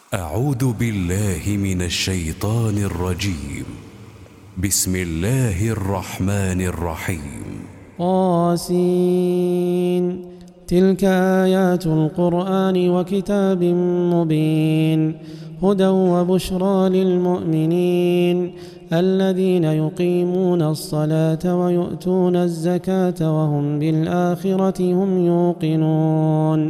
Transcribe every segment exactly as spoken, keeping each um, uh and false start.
أعوذ بالله من الشيطان الرجيم. بسم الله الرحمن الرحيم. طاسين. تلك آيات القرآن وكتاب مبين، هدى وبشرى للمؤمنين الذين يقيمون الصلاة ويؤتون الزكاة وهم بالآخرة هم يوقنون.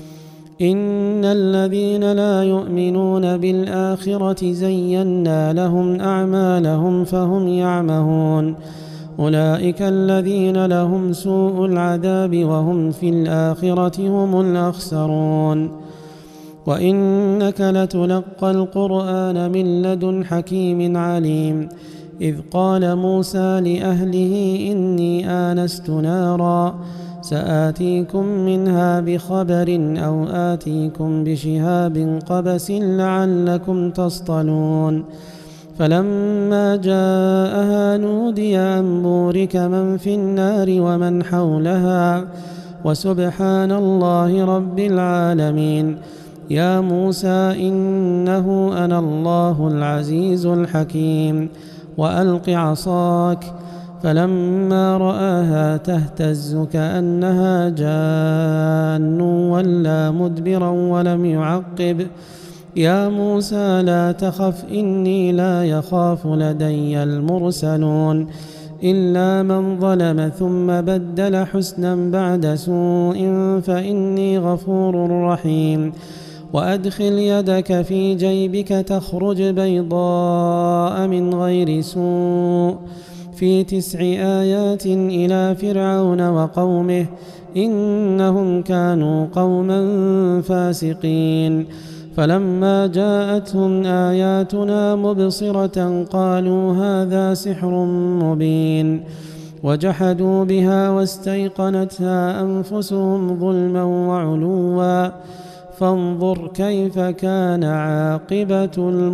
إن الذين لا يؤمنون بالآخرة زينا لهم أعمالهم فهم يعمهون، أولئك الذين لهم سوء العذاب وهم في الآخرة هم الأخسرون. وإنك لتلقى القرآن من لدن حكيم عليم. إذ قال موسى لأهله إني آنست نارا سآتيكم منها بخبر أو آتيكم بشهاب قبس لعلكم تصطلون. فلما جاءها نودي أن بورك من في النار ومن حولها وسبحان الله رب العالمين. يا موسى إنه أنا الله العزيز الحكيم، وألق عصاك. فلما رآها تهتز كأنها جان ولا مدبرا ولم يعقب. يا موسى لا تخف إني لا يخاف لدي المرسلون إلا من ظلم ثم بدل حسنا بعد سوء فإني غفور رحيم. وأدخل يدك في جيبك تخرج بيضاء من غير سوء في تسع آيات إلى فرعون وقومه إنهم كانوا قوما فاسقين. فلما جاءتهم آياتنا مبصرة قالوا هذا سحر مبين، وجحدوا بها واستيقنتها أنفسهم ظلما وعلوا فانظر كيف كان عاقبة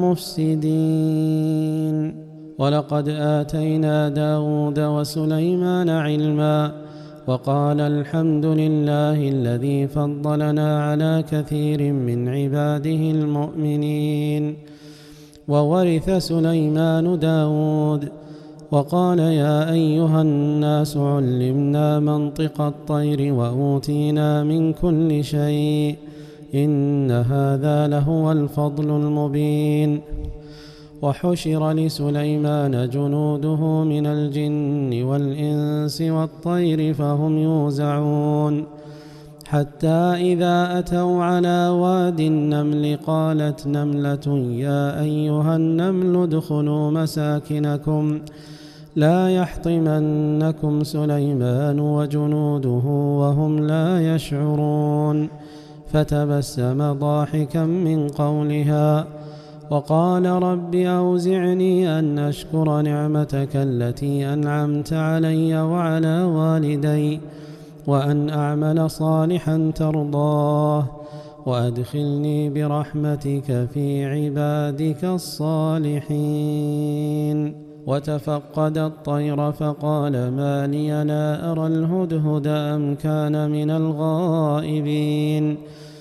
المفسدين. ولقد آتينا داود وسليمان علما وقال الحمد لله الذي فضلنا على كثير من عباده المؤمنين. وورث سليمان داود وقال يا أيها الناس علمنا منطق الطير وأوتينا من كل شيء إن هذا لهو الفضل المبين. وحشر لسليمان جنوده من الجن والإنس والطير فهم يوزعون، حتى إذا أتوا على واد النمل قالت نملة يا أيها النمل ادخلوا مساكنكم لا يحطمنكم سليمان وجنوده وهم لا يشعرون. فتبسم ضاحكا من قولها وقال رب أوزعني أن أشكر نعمتك التي أنعمت علي وعلى والدي وأن أعمل صالحا ترضاه وأدخلني برحمتك في عبادك الصالحين. وتفقد الطير فقال ما لي لا أرى الهدهد أم كان من الغائبين.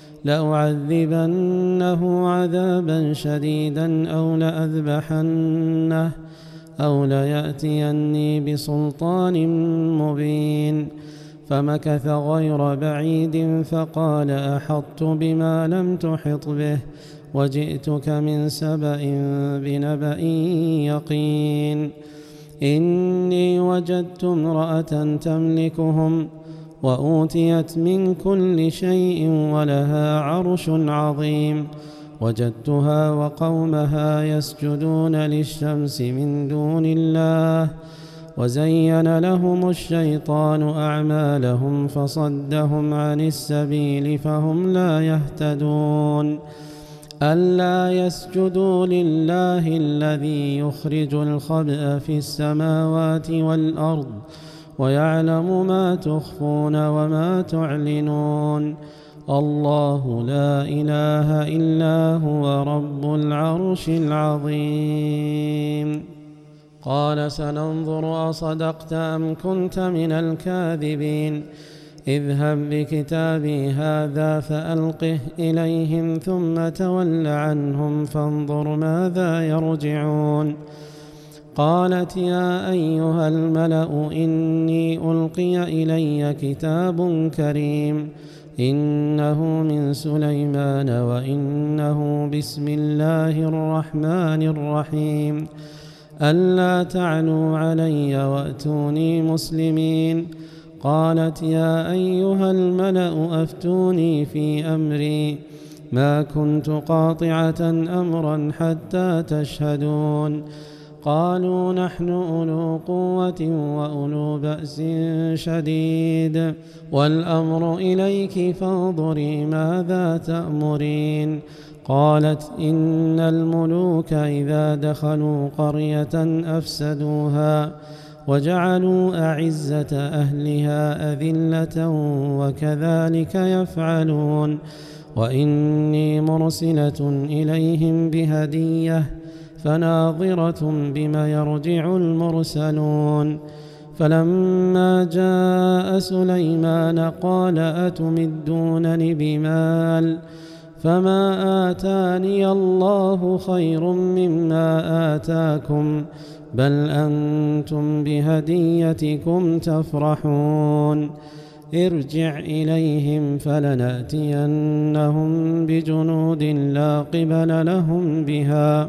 لأعذبنه عذابا شديدا أو لأذبحنه أو ليأتيني بسلطان مبين. فمكث غير بعيد فقال أحطت بما لم تحط به وجئتك من سبأ بنبأ يقين. إني وجدت امرأة تملكهم وأوتيت من كل شيء ولها عرش عظيم. وجدتها وقومها يسجدون للشمس من دون الله وزين لهم الشيطان أعمالهم فصدهم عن السبيل فهم لا يهتدون. ألا يسجدوا لله الذي يخرج الخبأ في السماوات والأرض ويعلم ما تخفون وما تعلنون. الله لا إله إلا هو رب العرش العظيم. قال سننظر أصدقت أم كنت من الكاذبين. اذهب بكتابي هذا فألقه إليهم ثم تول عنهم فانظر ماذا يرجعون. قالت يا أيها الملأ إني ألقي إلي كتاب كريم إنه من سليمان وإنه بسم الله الرحمن الرحيم ألا تعلوا علي وأتوني مسلمين. قالت يا أيها الملأ أفتوني في أمري ما كنت قاطعة أمرا حتى تشهدون. قالوا نحن أولو قوة وأولو بأس شديد والأمر إليك فانظري ماذا تأمرين. قالت إن الملوك إذا دخلوا قرية أفسدوها وجعلوا أعزة أهلها أذلة وكذلك يفعلون وإني مرسلة إليهم بهدية فناظرة بما يرجع المرسلون. فلما جاء سليمان قال أتمدونني بمال فما آتاني الله خير مما آتاكم بل أنتم بهديتكم تفرحون. ارجع إليهم فلنأتينهم بجنود لا قبل لهم بها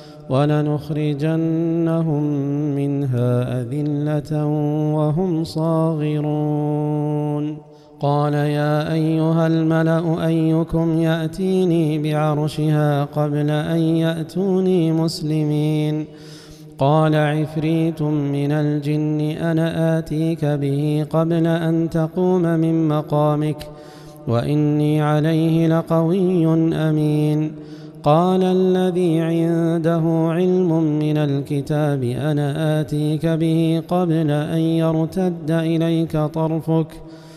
ولنخرجنهم منها أذلة وهم صاغرون. قال يا أيها الملأ أيكم يأتيني بعرشها قبل أن يأتوني مسلمين. قال عفريت من الجن أنا آتيك به قبل أن تقوم من مقامك وإني عليه لقوي أمين. قال الذي عنده علم من الكتاب أنا آتيك به قبل أن يرتد إليك طرفك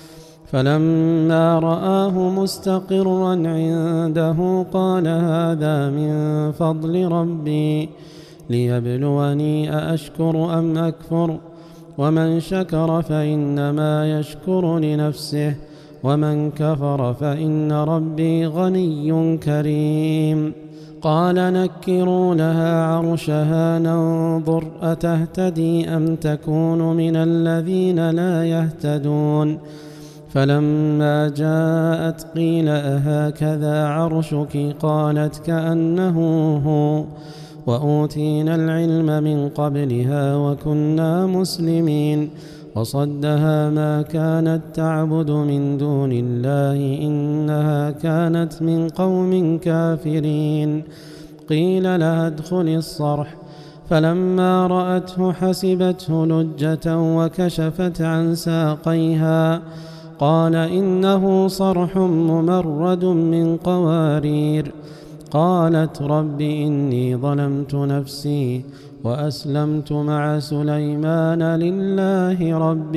فلما رآه مستقرا عنده قال هذا من فضل ربي ليبلوني أأشكر أم أكفر ومن شكر فإنما يشكر لنفسه ومن كفر فإن ربي غني كريم. قال نكروا لها عرشها ننظر أتهتدي أم تكون من الذين لا يهتدون. فلما جاءت قيل أهكذا عرشك قالت كأنه هو وأوتينا العلم من قبلها وكنا مسلمين. وصدها ما كانت تعبد من دون الله إنها كانت من قوم كافرين. قيل لها ادخل الصرح فلما رأته حسبته لجة وكشفت عن ساقيها قال إنه صرح ممرد من قوارير. قالت رب إني ظلمت نفسي وأسلمت مع سليمان لله رب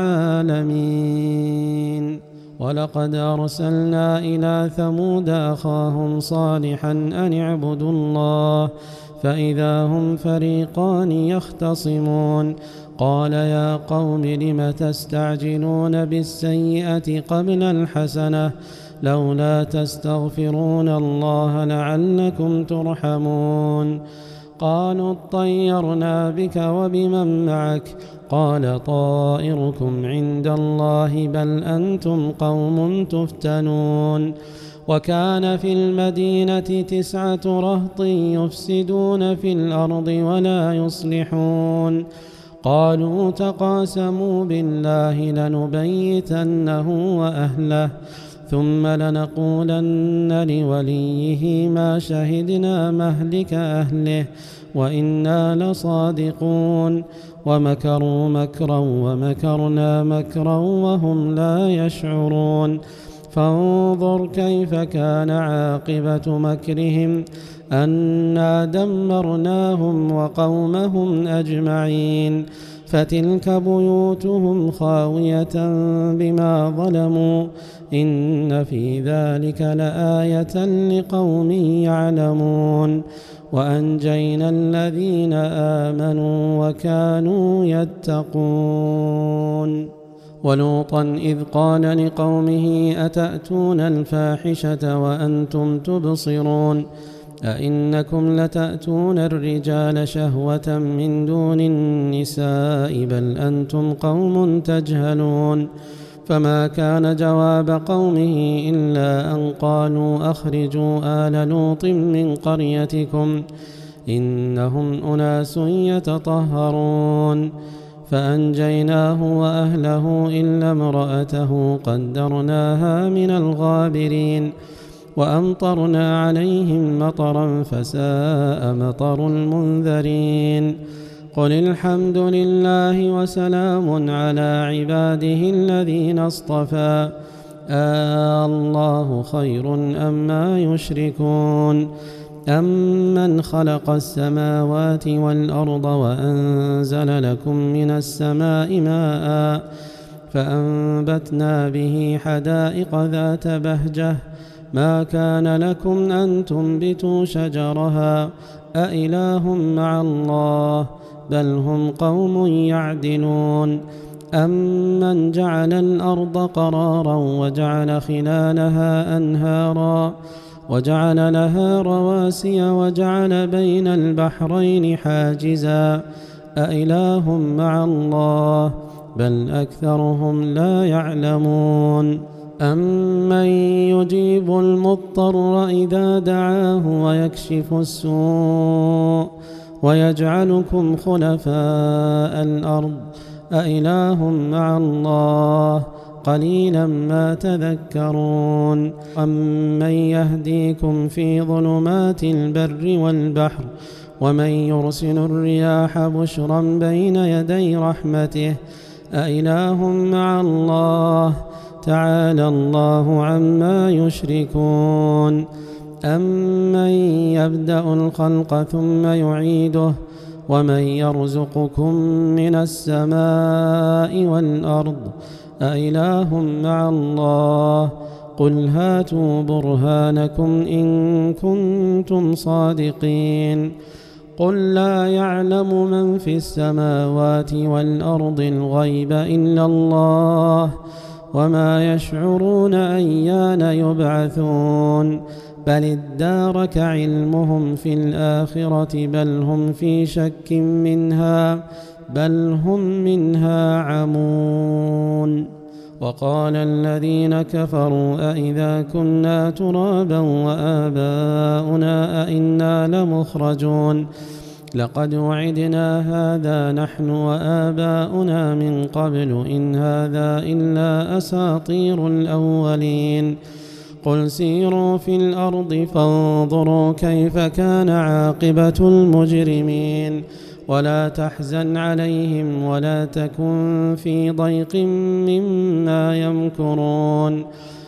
العالمين. ولقد أرسلنا إلى ثمود أخاهم صالحا أن اعبدوا الله فإذا هم فريقان يختصمون. قال يا قوم لم تستعجلون بالسيئة قبل الحسنة لولا تستغفرون الله لعلكم ترحمون. قالوا اطيرنا بك وبمن معك قال طائركم عند الله بل أنتم قوم تفتنون. وكان في المدينة تسعة رهط يفسدون في الأرض ولا يصلحون. قالوا تقاسموا بالله لنبيتنه وأهله ثم لنقولن لوليه ما شهدنا مهلك أهله وإنا لصادقون. ومكروا مكرا ومكرنا مكرا وهم لا يشعرون. فانظر كيف كان عاقبة مكرهم أنا دمرناهم وقومهم أجمعين. فتلك بيوتهم خاوية بما ظلموا إن في ذلك لآية لقوم يعلمون. وأنجينا الذين آمنوا وكانوا يتقون. ولوطا إذ قال لقومه أتأتون الفاحشة وأنتم تبصرون أئنكم لتأتون الرجال شهوة من دون النساء بل أنتم قوم تجهلون فما كان جواب قومه إلا أن قالوا أخرجوا آل لوط من قريتكم إنهم أناس يتطهرون فأنجيناه وأهله إلا امرأته قدرناها من الغابرين وأمطرنا عليهم مطرا فساء مطر المنذرين قل الحمد لله وسلام على عباده الذين اصطفى آه الله خير أما يشركون أمن خلق السماوات والأرض وأنزل لكم من السماء ماء فأنبتنا به حدائق ذات بهجة ما كان لكم أن تنبتوا شجرها أإله مع الله بل هم قوم يعدلون أمن جعل الأرض قرارا وجعل خلالها أنهارا وجعل لها رواسي وجعل بين البحرين حاجزا أإله مع الله بل أكثرهم لا يعلمون أمن يجيب المضطر إذا دعاه ويكشف السوء ويجعلكم خلفاء الأرض أإله مع الله قليلا ما تذكرون أمن يهديكم في ظلمات البر والبحر ومن يرسل الرياح بشرا بين يدي رحمته أإله مع الله تعالى الله عما يشركون أمن يبدأ الخلق ثم يعيده ومن يرزقكم من السماء والأرض أإله مع الله قل هاتوا برهانكم إن كنتم صادقين قل لا يعلم من في السماوات والأرض الغيب إلا الله وما يشعرون أيان يبعثون بل ادارك علمهم في الآخرة بل هم في شك منها بل هم منها عمون وقال الذين كفروا أئذا كنا ترابا وآباؤنا أئنا لمخرجون لقد وعدنا هذا نحن وآباؤنا من قبل إن هذا إلا أساطير الأولين قل سيروا في الأرض فانظروا كيف كان عاقبة المجرمين ولا تحزن عليهم ولا تكن في ضيق مما يمكرون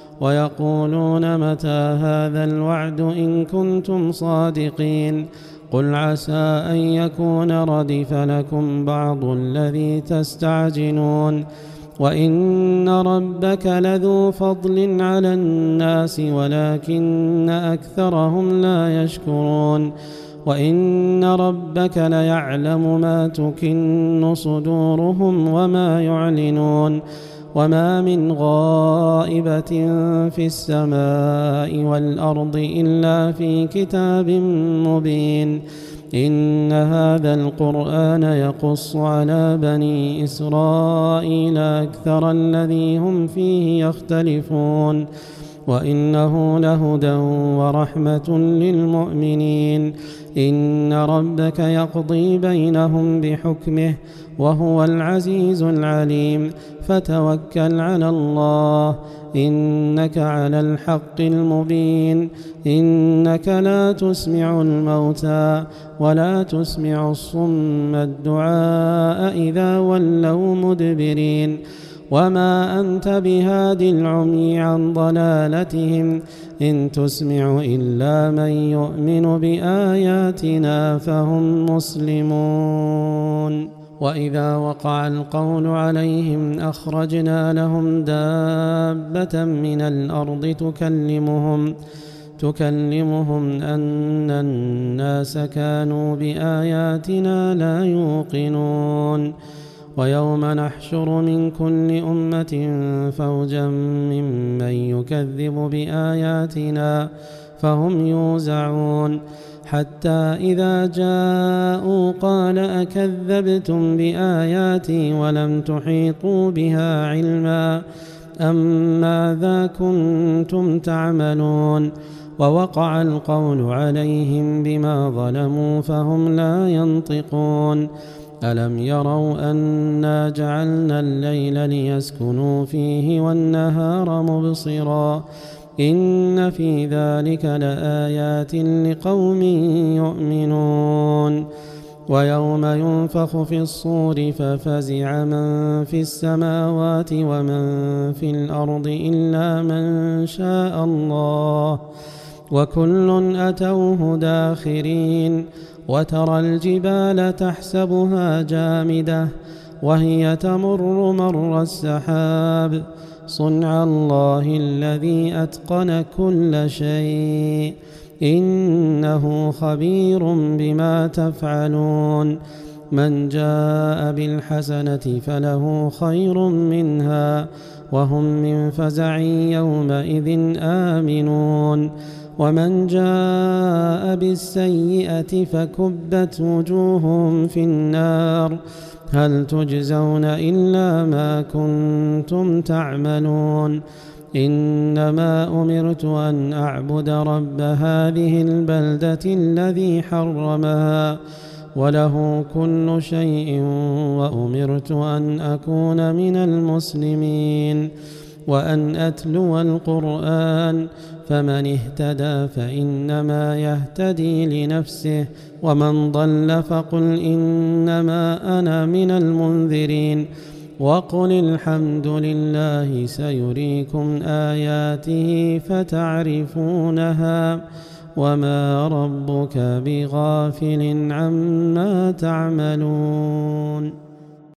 ويقولون متى هذا الوعد إن كنتم صادقين قل عسى أن يكون ردف لكم بعض الذي تستعجلون وإن ربك لذو فضل على الناس ولكن أكثرهم لا يشكرون وإن ربك ليعلم ما تكن صدورهم وما يعلنون وما من غائبة في السماء والأرض إلا في كتاب مبين إن هذا القرآن يقص على بني إسرائيل أكثر الذي هم فيه يختلفون وإنه لهدى ورحمة للمؤمنين إن ربك يقضي بينهم بحكمه وهو العزيز العليم فتوكل على الله إنك على الحق المبين إنك لا تسمع الموتى ولا تسمع الصم الدعاء إذا ولوا مدبرين وما أنت بهاد العمي عن ضلالتهم إن تسمع إلا من يؤمن بآياتنا فهم مسلمون وإذا وقع القول عليهم أخرجنا لهم دابة من الأرض تكلمهم تكلمهم أن الناس كانوا بآياتنا لا يوقنون ويوم نحشر من كل أمة فوجا ممن يكذب بآياتنا فهم يوزعون حتى إذا جاءوا قال أكذبتم بآياتي ولم تحيطوا بها علما أم ماذا كنتم تعملون ووقع القول عليهم بما ظلموا فهم لا ينطقون ألم يروا أنا جعلنا الليل ليسكنوا فيه والنهار مبصرا إن في ذلك لآيات لقوم يؤمنون ويوم ينفخ في الصور ففزع من في السماوات ومن في الأرض إلا من شاء الله وكل أتوه داخرين وترى الجبال تحسبها جامدة وهي تمر مر السحاب صنع الله الذي أتقن كل شيء إنه خبير بما تفعلون من جاء بالحسنة فله خير منها وهم من فزع يومئذ آمنون ومن جاء بالسيئة فكبت وجوههم في النار هل تجزون إلا ما كنتم تعملون إنما أمرت أن أعبد رب هذه البلدة الذي حرمها وله كل شيء وأمرت أن أكون من المسلمين وأن أتلو القرآن فمن اهتدى فإنما يهتدي لنفسه ومن ضل فقل إنما أنا من المنذرين وقل الحمد لله سيريكم آياته فتعرفونها وما ربك بغافل عما تعملون.